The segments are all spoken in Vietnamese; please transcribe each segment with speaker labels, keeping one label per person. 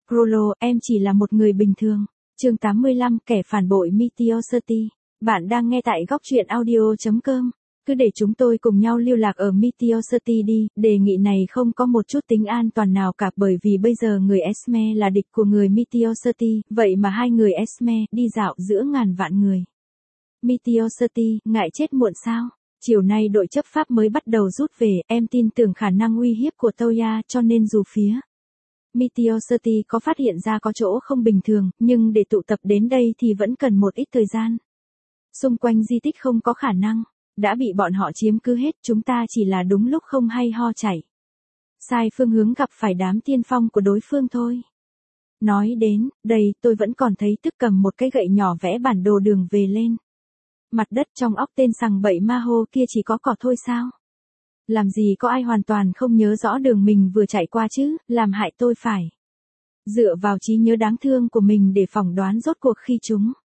Speaker 1: Prolo, em chỉ là một người bình thường. Chương 85, kẻ phản bội Meteor City. Bạn đang nghe tại góc truyện audio.com. Cứ để chúng tôi cùng nhau lưu lạc ở Meteor City đi, đề nghị này không có một chút tính an toàn nào cả bởi vì bây giờ người Esme là địch của người Meteor City, vậy mà hai người Esme đi dạo giữa ngàn vạn người. Meteor City, ngại chết muộn sao? Chiều nay đội chấp pháp mới bắt đầu rút về, em tin tưởng khả năng uy hiếp của Toya cho nên dù phía Meteor City có phát hiện ra có chỗ không bình thường, nhưng để tụ tập đến đây thì vẫn cần một ít thời gian. Xung quanh di tích không có khả năng, đã bị bọn họ chiếm cứ hết, chúng ta chỉ là đúng lúc không hay ho chạy. Sai phương hướng gặp phải đám tiên phong của đối phương thôi. Nói đến, đây tôi vẫn còn thấy tức cầm một cái gậy nhỏ vẽ bản đồ đường về lên. Mặt đất trong óc tên sằng bậy Maho kia chỉ có cỏ thôi sao? Làm gì có ai hoàn toàn không nhớ rõ đường mình vừa chạy qua chứ, làm hại tôi phải dựa vào trí nhớ đáng thương của mình để phỏng đoán rốt cuộc khi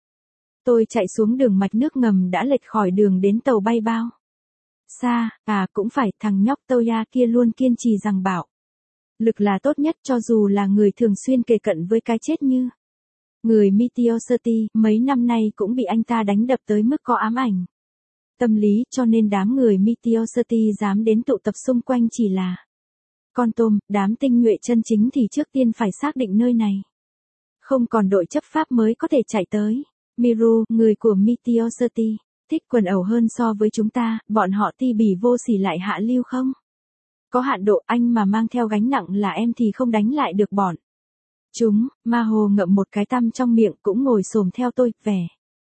Speaker 1: tôi chạy xuống đường mạch nước ngầm đã lệch khỏi đường đến tàu bay bao. Xa, cũng phải, thằng nhóc Toya kia luôn kiên trì rằng bảo lực là tốt nhất cho dù là người thường xuyên kề cận với cái chết như người Meteor City, mấy năm nay cũng bị anh ta đánh đập tới mức có ám ảnh tâm lý, cho nên đám người Meteor City dám đến tụ tập xung quanh chỉ là con tôm, đám tinh nhuệ chân chính thì trước tiên phải xác định nơi này không còn đội chấp pháp mới có thể chạy tới. Miru, người của Meteor City, thích quần ẩu hơn so với chúng ta, bọn họ ti bỉ vô sỉ lại hạ lưu không? Có hạn độ, anh mà mang theo gánh nặng là em thì không đánh lại được bọn chúng. Maho ngậm một cái tăm trong miệng cũng ngồi xổm theo tôi, vẻ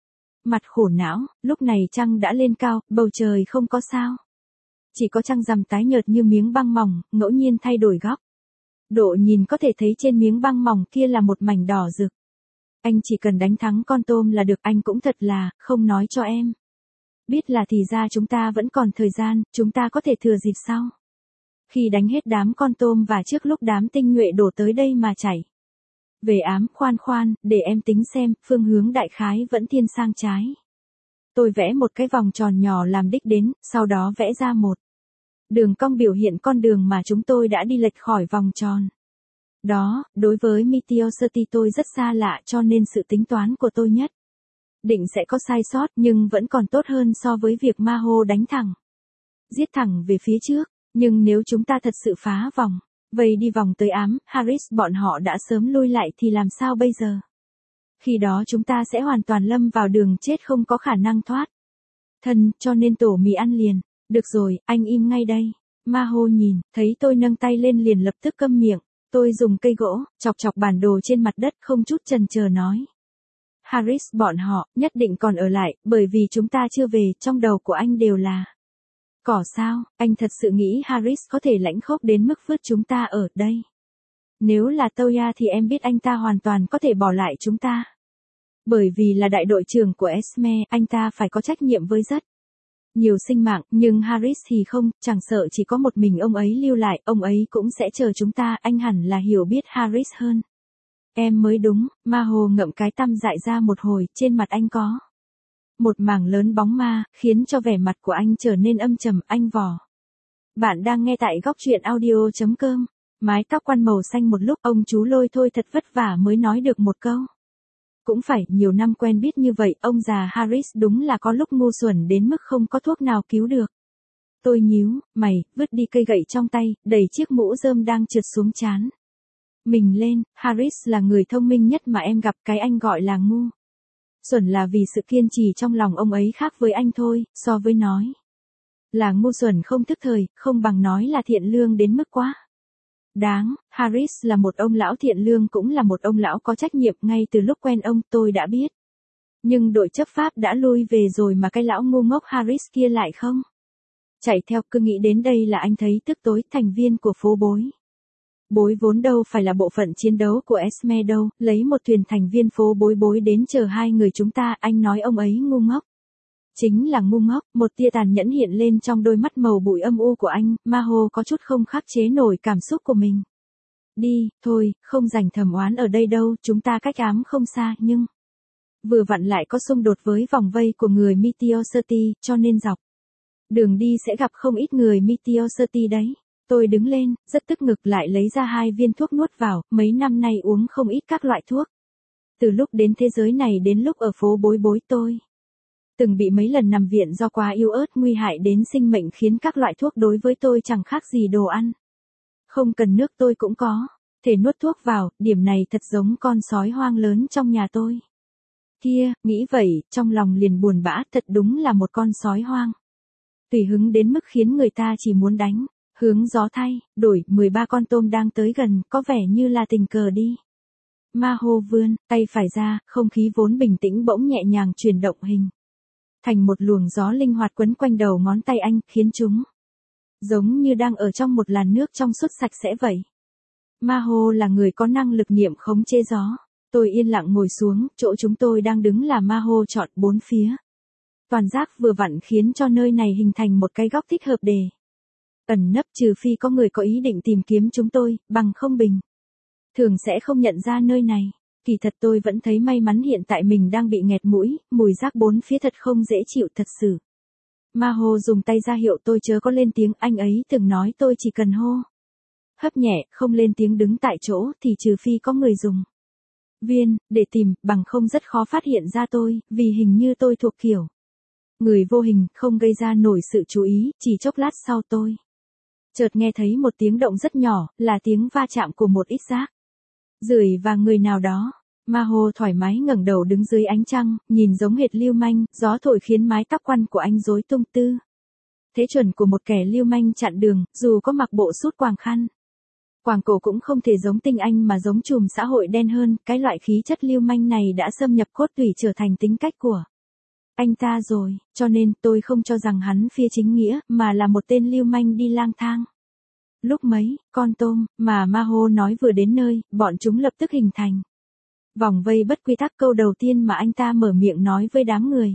Speaker 1: mặt khổ não. Lúc này trăng đã lên cao, bầu trời không có sao. Chỉ có trăng rằm tái nhợt như miếng băng mỏng, ngẫu nhiên thay đổi góc độ nhìn có thể thấy trên miếng băng mỏng kia là một mảnh đỏ rực. Anh chỉ cần đánh thắng con tôm là được, anh cũng thật là, không nói cho em biết là thì ra chúng ta vẫn còn thời gian, chúng ta có thể thừa dịp sau khi đánh hết đám con tôm và trước lúc đám tinh nhuệ đổ tới đây mà chạy về ám. Khoan, để em tính xem, phương hướng đại khái vẫn thiên sang trái. Tôi vẽ một cái vòng tròn nhỏ làm đích đến, sau đó vẽ ra một đường cong biểu hiện con đường mà chúng tôi đã đi lệch khỏi vòng tròn. Đó, đối với Meteor City tôi rất xa lạ cho nên sự tính toán của tôi nhất định sẽ có sai sót, nhưng vẫn còn tốt hơn so với việc Maho đánh thẳng giết thẳng về phía trước. Nhưng nếu chúng ta thật sự phá vòng vây đi vòng tới ám, Harris bọn họ đã sớm lui lại thì làm sao bây giờ? Khi đó chúng ta sẽ hoàn toàn lâm vào đường chết không có khả năng thoát thân, cho nên tổ mì ăn liền. Được rồi, anh im ngay đây. Maho nhìn thấy tôi nâng tay lên liền lập tức câm miệng. Tôi dùng cây gỗ chọc bản đồ trên mặt đất, không chút chần chờ nói: Harris bọn họ nhất định còn ở lại, bởi vì chúng ta chưa về. Trong đầu của anh đều là cỏ sao? Anh thật sự nghĩ Harris có thể lãnh khốc đến mức vứt chúng ta ở đây? Nếu là Toya thì em biết anh ta hoàn toàn có thể bỏ lại chúng ta. Bởi vì là đại đội trưởng của Esme, anh ta phải có trách nhiệm với rất nhiều sinh mạng, nhưng Harris thì không, chẳng sợ chỉ có một mình ông ấy lưu lại, ông ấy cũng sẽ chờ chúng ta. Anh hẳn là hiểu biết Harris hơn em mới đúng. Maho ngậm cái tăm dại ra một hồi, trên mặt anh có một mảng lớn bóng ma, khiến cho vẻ mặt của anh trở nên âm trầm. Anh vò. Bạn đang nghe tại góc truyện audio.com. Mái tóc quăn màu xanh một lúc, ông chú Lôi thôi thật vất vả mới nói được một câu. Cũng phải, nhiều năm quen biết như vậy, ông già Harris đúng là có lúc ngu xuẩn đến mức không có thuốc nào cứu được. Tôi nhíu mày, vứt đi cây gậy trong tay, đẩy chiếc mũ rơm đang trượt xuống trán mình lên. Harris là người thông minh nhất mà em gặp, cái anh gọi là ngu xuẩn là vì sự kiên trì trong lòng ông ấy khác với anh thôi, so với nói là ngu xuẩn không thức thời, không bằng nói là thiện lương đến mức quá đáng. Harris là một ông lão thiện lương, cũng là một ông lão có trách nhiệm. Ngay từ lúc quen ông tôi đã biết. Nhưng đội chấp pháp đã lui về rồi mà cái lão ngu ngốc Harris kia lại không chạy theo. Cứ nghĩ đến đây là anh thấy tức tối. Thành viên của phố bối vốn đâu phải là bộ phận chiến đấu của Esme đâu, lấy một thuyền thành viên phố bối đến chờ hai người chúng ta. Anh nói ông ấy ngu ngốc chính là ngu ngốc. Một tia tàn nhẫn hiện lên trong đôi mắt màu bụi âm u của anh. Maho có chút không khắc chế nổi cảm xúc của mình. Đi, thôi, không rảnh thầm oán ở đây đâu, chúng ta cách ám không xa, nhưng vừa vặn lại có xung đột với vòng vây của người Meteor City, cho nên dọc đường đi sẽ gặp không ít người Meteor City đấy. Tôi đứng lên, rất tức ngực lại lấy ra 2 viên thuốc nuốt vào, mấy năm nay uống không ít các loại thuốc. Từ lúc đến thế giới này đến lúc ở phố Bối Bối tôi từng bị mấy lần nằm viện do quá yếu ớt nguy hại đến sinh mệnh khiến các loại thuốc đối với tôi chẳng khác gì đồ ăn. Không cần nước tôi cũng có, thể nuốt thuốc vào, điểm này thật giống con sói hoang lớn trong nhà tôi. Kia, nghĩ vậy, trong lòng liền buồn bã, thật đúng là một con sói hoang. Tùy hứng đến mức khiến người ta chỉ muốn đánh, hướng gió thay, đổi, 13 con tôm đang tới gần, có vẻ như là tình cờ đi. Maho vươn, tay phải ra, không khí vốn bình tĩnh bỗng nhẹ nhàng chuyển động hình thành một luồng gió linh hoạt quấn quanh đầu ngón tay anh, khiến chúng giống như đang ở trong một làn nước trong suốt sạch sẽ vậy. Maho là người có năng lực niệm khống chế gió. Tôi yên lặng ngồi xuống, chỗ chúng tôi đang đứng là Maho chọn 4 phía. Toàn giác vừa vặn khiến cho nơi này hình thành một cái góc thích hợp để ẩn nấp, trừ phi có người có ý định tìm kiếm chúng tôi, bằng không bình thường sẽ không nhận ra nơi này. Kỳ thật tôi vẫn thấy may mắn hiện tại mình đang bị nghẹt mũi, mùi rác 4 phía thật không dễ chịu thật sự. Maho dùng tay ra hiệu tôi chớ có lên tiếng, anh ấy từng nói tôi chỉ cần hô hấp nhẹ, không lên tiếng đứng tại chỗ thì trừ phi có người dùng viên để tìm, bằng không rất khó phát hiện ra tôi, vì hình như tôi thuộc kiểu người vô hình, không gây ra nổi sự chú ý. Chỉ chốc lát sau tôi chợt nghe thấy một tiếng động rất nhỏ, là tiếng va chạm của một ít rác rưởi và người nào đó. Maho thoải mái ngẩng đầu đứng dưới ánh trăng, nhìn giống hệt lưu manh, gió thổi khiến mái tóc quăn của anh rối tung tư. Thế chuẩn của một kẻ lưu manh chặn đường, dù có mặc bộ sút quàng khăn quàng cổ cũng không thể giống tinh anh mà giống trùm xã hội đen hơn, cái loại khí chất lưu manh này đã xâm nhập cốt tủy trở thành tính cách của anh ta rồi, cho nên tôi không cho rằng hắn phi chính nghĩa, mà là một tên lưu manh đi lang thang. Lúc mấy, con tôm, mà Maho nói vừa đến nơi, bọn chúng lập tức hình thành vòng vây bất quy tắc. Câu đầu tiên mà anh ta mở miệng nói với đám người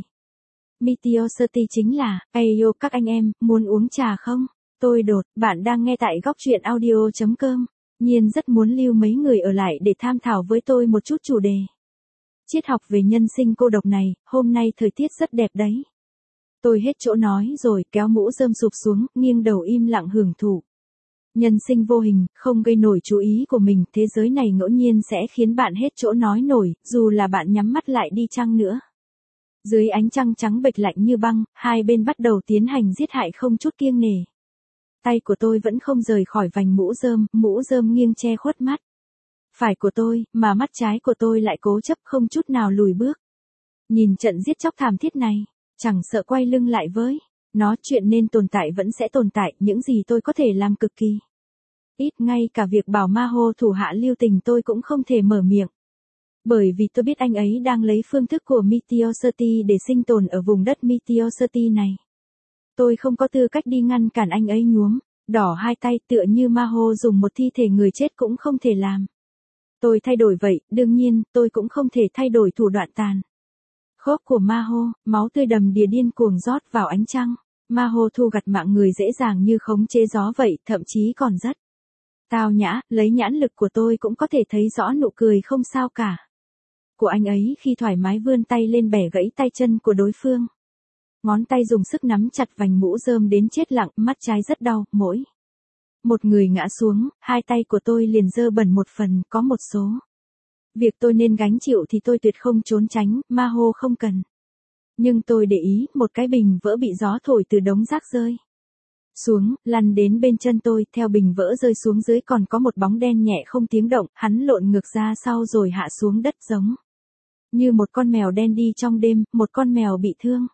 Speaker 1: Meteor City chính là, "Ayo các anh em, muốn uống trà không?" Tôi đột, bạn đang nghe tại góc truyện audio.com. Nhiên rất muốn lưu mấy người ở lại để tham thảo với tôi một chút chủ đề triết học về nhân sinh cô độc này, hôm nay thời tiết rất đẹp đấy. Tôi hết chỗ nói rồi, kéo mũ rơm sụp xuống, nghiêng đầu im lặng hưởng thụ. Nhân sinh vô hình, không gây nổi chú ý của mình, thế giới này ngẫu nhiên sẽ khiến bạn hết chỗ nói nổi, dù là bạn nhắm mắt lại đi chăng nữa. Dưới ánh trăng trắng bệch lạnh như băng, hai bên bắt đầu tiến hành giết hại không chút kiêng nể. Tay của tôi vẫn không rời khỏi vành mũ rơm nghiêng che khuất mắt phải của tôi, mà mắt trái của tôi lại cố chấp không chút nào lùi bước. Nhìn trận giết chóc thảm thiết này, chẳng sợ quay lưng lại với nó, chuyện nên tồn tại vẫn sẽ tồn tại, những gì tôi có thể làm cực kỳ ít, ngay cả việc bảo Maho thủ hạ lưu tình tôi cũng không thể mở miệng. Bởi vì tôi biết anh ấy đang lấy phương thức của Meteor City để sinh tồn ở vùng đất Meteor City này. Tôi không có tư cách đi ngăn cản anh ấy nhuốm đỏ hai tay, tựa như Maho dùng một thi thể người chết cũng không thể làm. Tôi thay đổi vậy, đương nhiên, tôi cũng không thể thay đổi thủ đoạn tàn khốc của Maho. Máu tươi đầm đìa điên cuồng rót vào ánh trăng. Maho thu gặt mạng người dễ dàng như khống chế gió vậy, thậm chí còn rất tao nhã, lấy nhãn lực của tôi cũng có thể thấy rõ nụ cười không sao cả của anh ấy khi thoải mái vươn tay lên bẻ gãy tay chân của đối phương. Ngón tay dùng sức nắm chặt vành mũ rơm đến chết lặng, mắt trái rất đau, mỗi một người ngã xuống, hai tay của tôi liền dơ bẩn một phần, có một số việc tôi nên gánh chịu thì tôi tuyệt không trốn tránh, Maho không cần. Nhưng tôi để ý, một cái bình vỡ bị gió thổi từ đống rác rơi xuống, lăn đến bên chân tôi, theo bình vỡ rơi xuống dưới còn có một bóng đen nhẹ không tiếng động, hắn lộn ngược ra sau rồi hạ xuống đất giống như một con mèo đen đi trong đêm, một con mèo bị thương.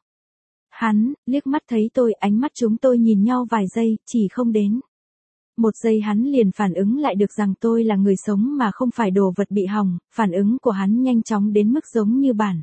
Speaker 1: Hắn liếc mắt thấy tôi, ánh mắt chúng tôi nhìn nhau vài giây, chỉ không đến một giây hắn liền phản ứng lại được rằng tôi là người sống mà không phải đồ vật bị hỏng. Phản ứng của hắn nhanh chóng đến mức giống như bản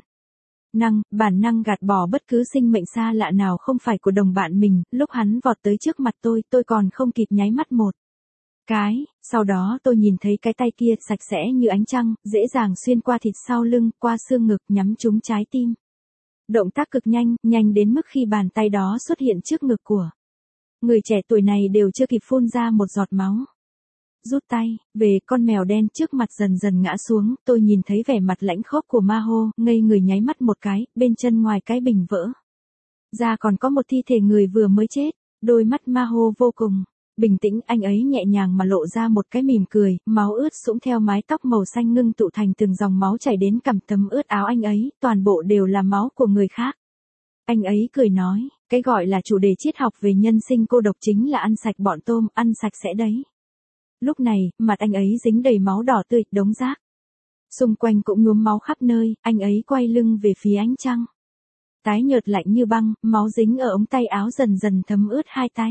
Speaker 1: năng gạt bỏ bất cứ sinh mệnh xa lạ nào không phải của đồng bạn mình. Lúc hắn vọt tới trước mặt tôi còn không kịp nháy mắt một cái, sau đó tôi nhìn thấy cái tay kia sạch sẽ như ánh trăng, dễ dàng xuyên qua thịt sau lưng, qua xương ngực, nhắm trúng trái tim. Động tác cực nhanh đến mức khi bàn tay đó xuất hiện trước ngực của người trẻ tuổi này đều chưa kịp phun ra một giọt máu. Rút tay về, con mèo đen trước mặt dần dần ngã xuống, tôi nhìn thấy vẻ mặt lãnh khốc của Maho, ngây người nháy mắt một cái, bên chân ngoài cái bình vỡ ra còn có một thi thể người vừa mới chết. Đôi mắt Maho vô cùng Bình tĩnh, anh ấy nhẹ nhàng mà lộ ra một cái mỉm cười, máu ướt sũng theo mái tóc màu xanh ngưng tụ thành từng dòng máu chảy đến cằm thấm ướt áo anh ấy, toàn bộ đều là máu của người khác. Anh ấy cười nói, cái gọi là chủ đề triết học về nhân sinh cô độc chính là ăn sạch bọn tôm, ăn sạch sẽ đấy. Lúc này, mặt anh ấy dính đầy máu đỏ tươi, đống rác. Xung quanh cũng nhuốm máu khắp nơi, anh ấy quay lưng về phía ánh trăng. Tái nhợt lạnh như băng, máu dính ở ống tay áo dần dần thấm ướt hai tay.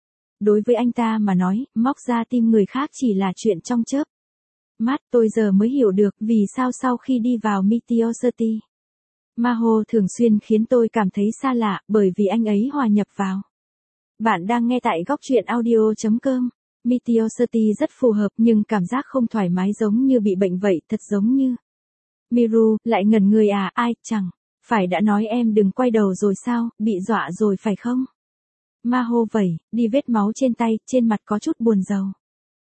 Speaker 1: Đối với anh ta mà nói, móc ra tim người khác chỉ là chuyện trong chớp mắt. Tôi giờ mới hiểu được vì sao sau khi đi vào Meteor City, Maho thường xuyên khiến tôi cảm thấy xa lạ, bởi vì anh ấy hòa nhập vào. Bạn đang nghe tại góc truyện audio.com. Meteor City rất phù hợp nhưng cảm giác không thoải mái giống như bị bệnh vậy, thật giống như. Miru, lại ngẩn người à, ai, chẳng phải đã nói em đừng quay đầu rồi sao, bị dọa rồi phải không? Maho vẩy, đi vết máu trên tay, trên mặt có chút buồn rầu.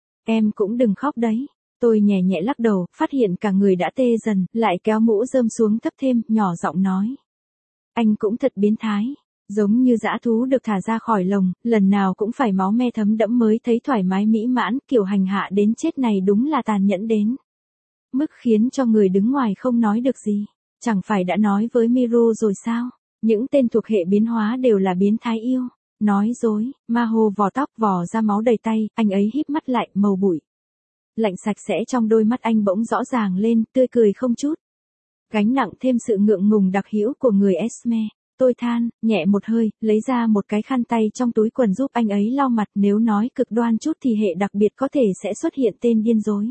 Speaker 1: Em cũng đừng khóc đấy. Tôi nhẹ nhẹ lắc đầu, phát hiện cả người đã tê dần, lại kéo mũ rơm xuống thấp thêm, nhỏ giọng nói. Anh cũng thật biến thái. Giống như dã thú được thả ra khỏi lồng, lần nào cũng phải máu me thấm đẫm mới thấy thoải mái mỹ mãn, kiểu hành hạ đến chết này đúng là tàn nhẫn đến mức khiến cho người đứng ngoài không nói được gì. Chẳng phải đã nói với Miru rồi sao? Những tên thuộc hệ biến hóa đều là biến thái yêu. Nói dối, Maho vò tóc vò ra máu đầy tay, anh ấy híp mắt lại, màu bụi lạnh sạch sẽ trong đôi mắt anh bỗng rõ ràng lên, tươi cười không chút gánh nặng, thêm sự ngượng ngùng đặc hữu của người Esme. Tôi than, nhẹ một hơi, lấy ra một cái khăn tay trong túi quần giúp anh ấy lau mặt, nếu nói cực đoan chút thì hệ đặc biệt có thể sẽ xuất hiện tên điên rối.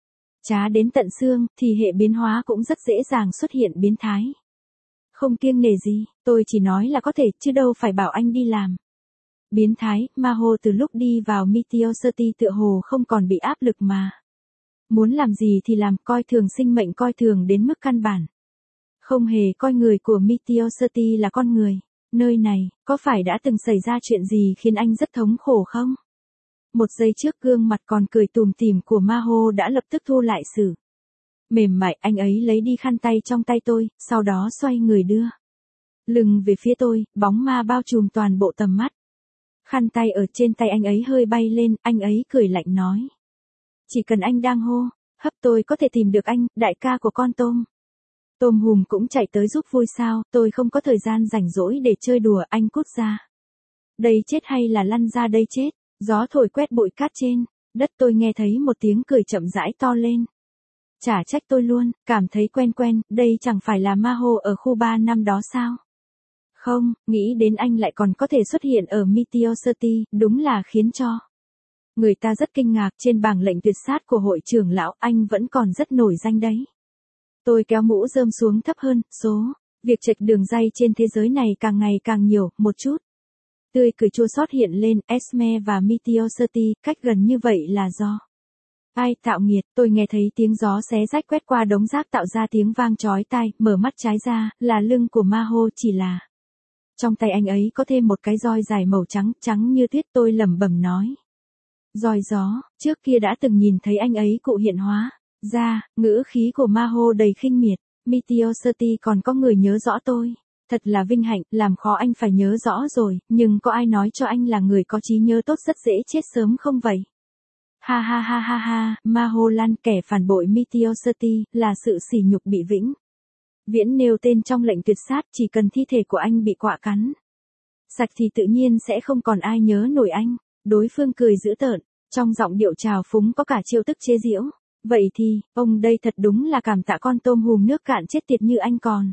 Speaker 1: Trá đến tận xương, thì hệ biến hóa cũng rất dễ dàng xuất hiện biến thái. Không kiêng nể gì, tôi chỉ nói là có thể, chứ đâu phải bảo anh đi làm. Biến thái, Maho từ lúc đi vào Meteor City tựa hồ không còn bị áp lực mà. Muốn làm gì thì làm, coi thường sinh mệnh, coi thường đến mức căn bản. Không hề coi người của Meteor City là con người. Nơi này, có phải đã từng xảy ra chuyện gì khiến anh rất thống khổ không? Một giây trước gương mặt còn cười tủm tỉm của Maho đã lập tức thu lại sự mềm mại, anh ấy lấy đi khăn tay trong tay tôi, sau đó xoay người đưa lưng về phía tôi, bóng ma bao trùm toàn bộ tầm mắt. Khăn tay ở trên tay anh ấy hơi bay lên, anh ấy cười lạnh nói. Chỉ cần anh đang hô hấp tôi có thể tìm được anh, đại ca của con tôm. Tôm hùm cũng chạy tới giúp vui sao, tôi không có thời gian rảnh rỗi để chơi đùa, anh cút ra. Đây chết hay là lăn ra đây chết, gió thổi quét bụi cát trên đất, tôi nghe thấy một tiếng cười chậm rãi to lên. Chả trách tôi luôn, cảm thấy quen quen, đây chẳng phải là Maho ở khu 3 năm đó sao? Không, nghĩ đến anh lại còn có thể xuất hiện ở Meteor City, đúng là khiến cho người ta rất kinh ngạc. Trên bảng lệnh tuyệt sát của hội trưởng lão, anh vẫn còn rất nổi danh đấy. Tôi kéo mũ rơm xuống thấp hơn, việc chệch đường ray trên thế giới này càng ngày càng nhiều, một chút. Tươi cười chua xót hiện lên, Esme và Meteor City, cách gần như vậy là do ai tạo nghiệt. Tôi nghe thấy tiếng gió xé rách quét qua đống rác tạo ra tiếng vang chói tai, mở mắt trái ra, là lưng của Maho, chỉ là trong tay anh ấy có thêm một cái roi dài màu trắng, trắng như tuyết. Tôi lẩm bẩm nói. Roi gió, trước kia đã từng nhìn thấy anh ấy cụ hiện hóa ra, ngữ khí của Maho đầy khinh miệt. Meteor City còn có người nhớ rõ tôi. Thật là vinh hạnh, làm khó anh phải nhớ rõ rồi, nhưng có ai nói cho anh là người có trí nhớ tốt rất dễ chết sớm không vậy? Ha ha ha ha ha, Maho Lan, kẻ phản bội Meteor City, là sự sỉ nhục bị vĩnh viễn nêu tên trong lệnh tuyệt sát, chỉ cần thi thể của anh bị quạ cắn sạch thì tự nhiên sẽ không còn ai nhớ nổi anh. Đối phương cười dữ tợn, trong giọng điệu trào phúng có cả chiêu tức chế giễu. Vậy thì, ông đây thật đúng là cảm tạ con tôm hùm nước cạn chết tiệt như anh còn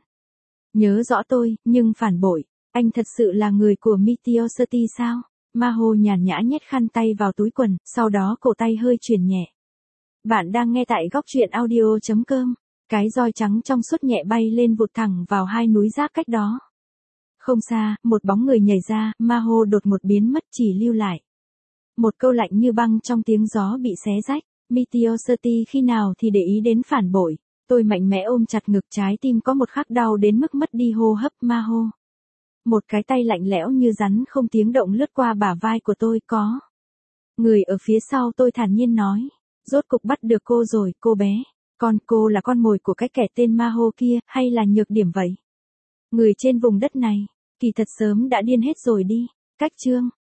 Speaker 1: nhớ rõ tôi, nhưng phản bội, anh thật sự là người của Meteor City sao? Maho nhàn nhã nhét khăn tay vào túi quần, sau đó cổ tay hơi chuyển nhẹ. Bạn đang nghe tại góc truyện audio.com. Cái roi trắng trong suốt nhẹ bay lên vụt thẳng vào hai núi rác cách đó. Không xa, một bóng người nhảy ra, Maho đột một biến mất, chỉ lưu lại một câu lạnh như băng trong tiếng gió bị xé rách. Meteor City khi nào thì để ý đến phản bội. Tôi mạnh mẽ ôm chặt ngực, trái tim có một khắc đau đến mức mất đi hô hấp. Maho. Một cái tay lạnh lẽo như rắn không tiếng động lướt qua bả vai của tôi. Có người ở phía sau, tôi thản nhiên nói. Rốt cục bắt được cô rồi, cô bé. Cô là con mồi của cái kẻ tên Maho kia, hay là nhược điểm vậy? Người trên vùng đất này, kỳ thật sớm đã điên hết rồi đi. Cách chương